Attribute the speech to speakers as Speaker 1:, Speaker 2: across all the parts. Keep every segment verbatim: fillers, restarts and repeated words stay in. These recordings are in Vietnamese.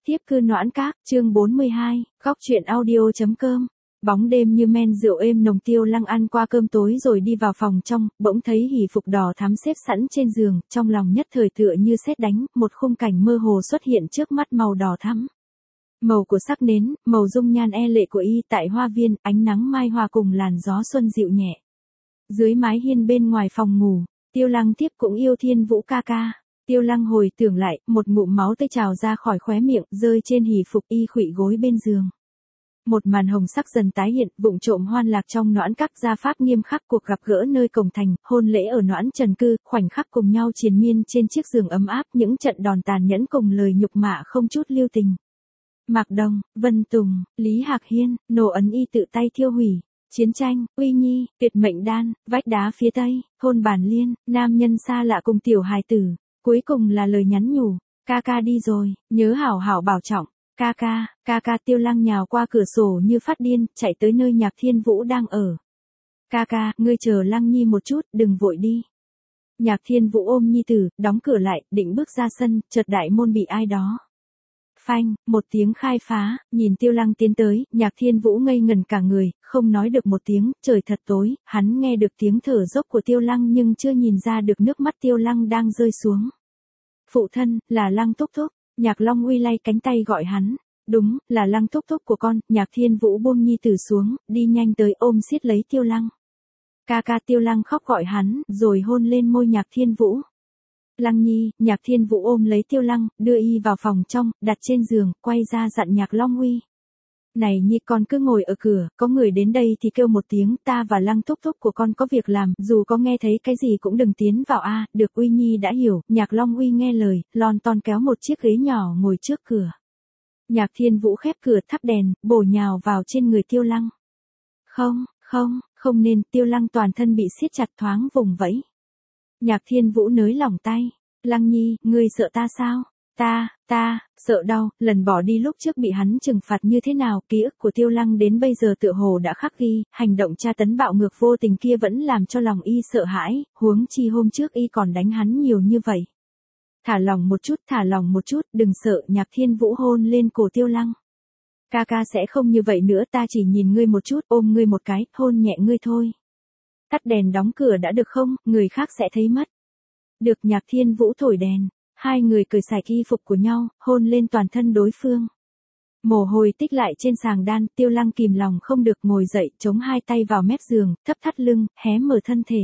Speaker 1: Thiếp cư noãn các, chương bốn mươi hai, góc truyện audio.com. Bóng đêm như men rượu êm nồng. Tiêu Lăng ăn qua cơm tối rồi đi vào phòng trong, bỗng thấy hỷ phục đỏ thắm xếp sẵn trên giường, trong lòng nhất thời tựa như sét đánh, một khung cảnh mơ hồ xuất hiện trước mắt màu đỏ thắm. Màu của sắc nến, màu dung nhan e lệ của y tại hoa viên, ánh nắng mai hòa cùng làn gió xuân dịu nhẹ. Dưới mái hiên bên ngoài phòng ngủ, Tiêu Lăng tiếp cũng yêu Thiên Vũ ca ca. Tiêu Lăng hồi tưởng lại, một ngụm máu tươi trào ra khỏi khóe miệng, rơi trên hỷ phục y khuỵu gối bên giường. Một màn hồng sắc dần tái hiện, vụng trộm hoan lạc trong noãn các, gia pháp nghiêm khắc, cuộc gặp gỡ nơi cổng thành, hôn lễ ở noãn trần cư, khoảnh khắc cùng nhau triền miên trên chiếc giường ấm áp, những trận đòn tàn nhẫn cùng lời nhục mạ không chút lưu tình. Mạc Đồng, Vân Tùng, Lý Hạc Hiên, nổ ấn y tự tay thiêu hủy. Chiến tranh, Uy Nhi, tuyệt mệnh đan, vách đá phía tây, thôn Bản Liên, nam nhân xa lạ cùng tiểu hài tử. Cuối cùng là lời nhắn nhủ, ca ca đi rồi, nhớ hảo hảo bảo trọng, ca ca, ca ca. Tiêu Lăng nhào qua cửa sổ như phát điên, chạy tới nơi Nhạc Thiên Vũ đang ở. Ca ca, ngươi chờ Lăng Nhi một chút, đừng vội đi. Nhạc Thiên Vũ ôm Nhi tử, đóng cửa lại, định bước ra sân, chợt đại môn bị ai đó. Phanh, một tiếng khai phá, nhìn Tiêu Lăng tiến tới, Nhạc Thiên Vũ ngây ngần cả người, không nói được một tiếng, trời thật tối, hắn nghe được tiếng thở dốc của Tiêu Lăng nhưng chưa nhìn ra được nước mắt Tiêu Lăng đang rơi xuống. Phụ thân, là Lăng thúc thúc. Nhạc Long Uy lay cánh tay gọi hắn. Đúng, là Lăng thúc thúc của con. Nhạc Thiên Vũ buông Nhi tử xuống, đi nhanh tới ôm siết lấy Tiêu Lăng. Ca ca. Tiêu Lăng khóc gọi hắn, rồi hôn lên môi Nhạc Thiên Vũ. Lăng Nhi. Nhạc Thiên Vũ ôm lấy Tiêu Lăng, đưa y vào phòng trong, đặt trên giường, quay ra dặn Nhạc Long Uy. Này Nhi, con cứ ngồi ở cửa, có người đến đây thì kêu một tiếng, ta và Lăng thúc thúc của con có việc làm, dù có nghe thấy cái gì cũng đừng tiến vào a. À, được. Uy Nhi đã hiểu. Nhạc Long Uy nghe lời, lon ton kéo một chiếc ghế nhỏ ngồi trước cửa. Nhạc Thiên Vũ khép cửa, thắp đèn, bổ nhào vào trên người Tiêu Lăng. Không, không, không nên. Tiêu Lăng toàn thân bị siết chặt, thoáng vùng vẫy. Nhạc Thiên Vũ nới lỏng tay. Lăng Nhi, ngươi sợ ta sao? Ta, ta, sợ đau. Lần bỏ đi lúc trước bị hắn trừng phạt như thế nào, ký ức của Tiêu Lăng đến bây giờ tựa hồ đã khắc ghi, hành động tra tấn bạo ngược vô tình kia vẫn làm cho lòng y sợ hãi, huống chi hôm trước y còn đánh hắn nhiều như vậy. Thả lòng một chút, thả lòng một chút, đừng sợ. Nhạc Thiên Vũ hôn lên cổ Tiêu Lăng. Ca ca sẽ không như vậy nữa, ta chỉ nhìn ngươi một chút, ôm ngươi một cái, hôn nhẹ ngươi thôi. Tắt đèn đóng cửa đã được không, người khác sẽ thấy mất. Được. Nhạc Thiên Vũ thổi đèn. Hai người cởi sạch y phục của nhau, hôn lên toàn thân đối phương. Mồ hôi tích lại trên sàng đan, Tiêu Lăng kìm lòng không được ngồi dậy, chống hai tay vào mép giường, thấp thắt lưng, hé mở thân thể.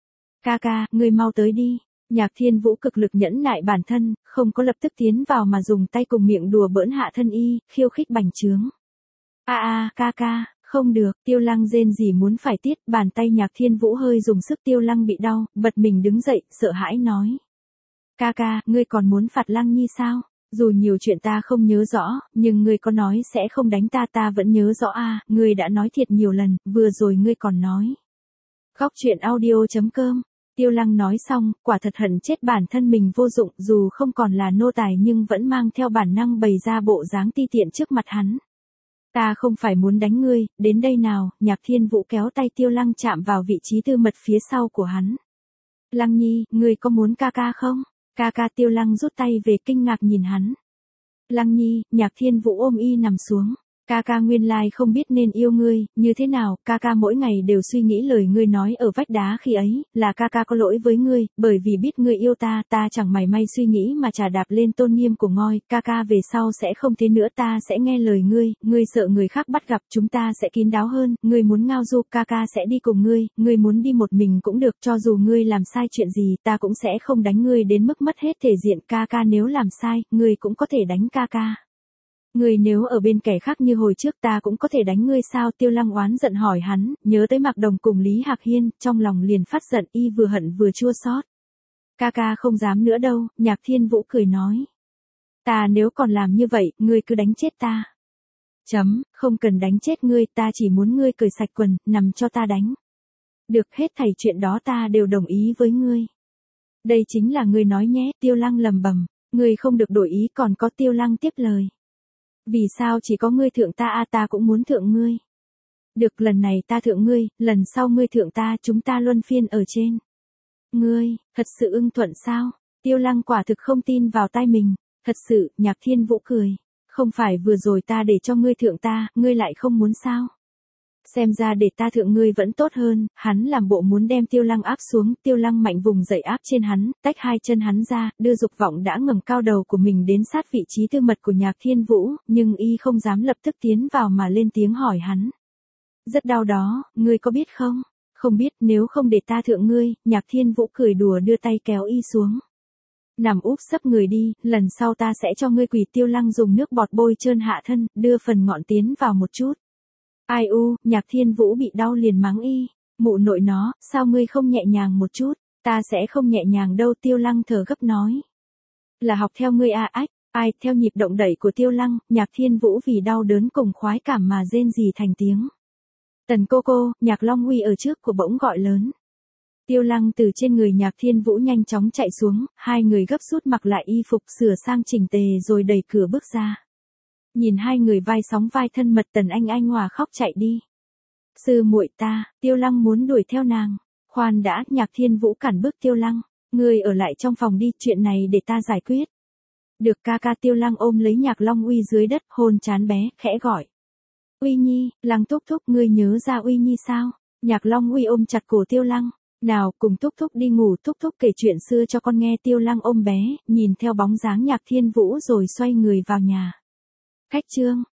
Speaker 1: Ca ca, ngươi mau tới đi. Nhạc Thiên Vũ cực lực nhẫn nại bản thân, không có lập tức tiến vào mà dùng tay cùng miệng đùa bỡn hạ thân y, khiêu khích bành trướng. A a, ca ca, không được. Tiêu Lăng rên rỉ muốn phải tiết, bàn tay Nhạc Thiên Vũ hơi dùng sức. Tiêu Lăng bị đau, bật mình đứng dậy, sợ hãi nói. Ca ca, ngươi còn muốn phạt Lăng Nhi sao? Dù nhiều chuyện ta không nhớ rõ, nhưng ngươi có nói sẽ không đánh ta, ta vẫn nhớ rõ a. À, ngươi đã nói thiệt nhiều lần, vừa rồi ngươi còn nói. Góc truyện audio.com. Tiêu Lăng nói xong, quả thật hận chết bản thân mình vô dụng, dù không còn là nô tài nhưng vẫn mang theo bản năng bày ra bộ dáng ti tiện trước mặt hắn. Ta không phải muốn đánh ngươi, đến đây nào. Nhạc Thiên Vũ kéo tay Tiêu Lăng chạm vào vị trí tư mật phía sau của hắn. Lăng Nhi, ngươi có muốn ca ca không? Ca ca. Tiêu Lăng rút tay về, kinh ngạc nhìn hắn. Lăng Nhi. Nhạc Thiên Vũ ôm y nằm xuống. Ca ca nguyên lai không biết nên yêu ngươi, như thế nào, ca ca mỗi ngày đều suy nghĩ lời ngươi nói ở vách đá khi ấy, là ca ca có lỗi với ngươi, bởi vì biết ngươi yêu ta, ta chẳng mảy may suy nghĩ mà chà đạp lên tôn nghiêm của ngôi, ca ca về sau sẽ không thế nữa, ta sẽ nghe lời ngươi, ngươi sợ người khác bắt gặp, chúng ta sẽ kín đáo hơn, ngươi muốn ngao du, ca ca sẽ đi cùng ngươi, ngươi muốn đi một mình cũng được, cho dù ngươi làm sai chuyện gì, ta cũng sẽ không đánh ngươi đến mức mất hết thể diện, ca ca nếu làm sai, ngươi cũng có thể đánh ca ca. Ngươi nếu ở bên kẻ khác như hồi trước ta cũng có thể đánh ngươi sao? Tiêu Lăng oán giận hỏi hắn, nhớ tới Mạc Đồng cùng Lý Hạc Hiên, trong lòng liền phát giận, y vừa hận vừa chua xót. Ca ca không dám nữa đâu. Nhạc Thiên Vũ cười nói. Ta nếu còn làm như vậy, ngươi cứ đánh chết ta. Chấm, không cần đánh chết ngươi, ta chỉ muốn ngươi cởi sạch quần, nằm cho ta đánh. Được, hết thảy chuyện đó ta đều đồng ý với ngươi. Đây chính là ngươi nói nhé. Tiêu Lăng lầm bầm, ngươi không được đổi ý. Còn có. Tiêu Lăng tiếp lời. Vì sao chỉ có ngươi thượng ta a? À, ta cũng muốn thượng ngươi. Được, lần này ta thượng ngươi, lần sau ngươi thượng ta, chúng ta luân phiên ở trên. Ngươi, thật sự ưng thuận sao? Tiêu Lăng quả thực không tin vào tai mình. Thật sự. Nhạc Thiên Vũ cười. Không phải vừa rồi ta để cho ngươi thượng ta, ngươi lại không muốn sao? Xem ra để ta thượng ngươi vẫn tốt hơn, hắn làm bộ muốn đem Tiêu Lăng áp xuống, Tiêu Lăng mạnh vùng dậy áp trên hắn, tách hai chân hắn ra, đưa dục vọng đã ngẩng cao đầu của mình đến sát vị trí tư mật của Nhạc Thiên Vũ, nhưng y không dám lập tức tiến vào mà lên tiếng hỏi hắn. Rất đau đó, ngươi có biết không? Không biết, nếu không để ta thượng ngươi, Nhạc Thiên Vũ cười đùa đưa tay kéo y xuống. Nằm úp sấp người đi, lần sau ta sẽ cho ngươi quỳ. Tiêu Lăng dùng nước bọt bôi trơn hạ thân, đưa phần ngọn tiến vào một chút. Ai u, Nhạc Thiên Vũ bị đau liền mắng y, mụ nội nó, sao ngươi không nhẹ nhàng một chút, ta sẽ không nhẹ nhàng đâu. Tiêu Lăng thở gấp nói. Là học theo ngươi à ách, ai, theo nhịp động đẩy của Tiêu Lăng, Nhạc Thiên Vũ vì đau đớn cùng khoái cảm mà rên rỉ thành tiếng. Tần cô cô, Nhạc Long Uy ở trước của bỗng gọi lớn. Tiêu Lăng từ trên người Nhạc Thiên Vũ nhanh chóng chạy xuống, hai người gấp rút mặc lại y phục sửa sang chỉnh tề rồi đẩy cửa bước ra. Nhìn hai người vai sóng vai thân mật, Tần Anh Anh hòa khóc chạy đi. Sư muội ta, Tiêu Lăng muốn đuổi theo nàng. Khoan đã, Nhạc Thiên Vũ cản bước Tiêu Lăng. Ngươi ở lại trong phòng đi, chuyện này để ta giải quyết. Được ca ca. Tiêu Lăng ôm lấy Nhạc Long Uy dưới đất, hôn trán bé, khẽ gọi. Uy Nhi, Lăng thúc thúc, ngươi nhớ ra Uy Nhi sao? Nhạc Long Uy ôm chặt cổ Tiêu Lăng. Nào, cùng thúc thúc đi ngủ, thúc thúc kể chuyện xưa cho con nghe. Tiêu Lăng ôm bé, nhìn theo bóng dáng Nhạc Thiên Vũ rồi xoay người vào nhà. Khách chương.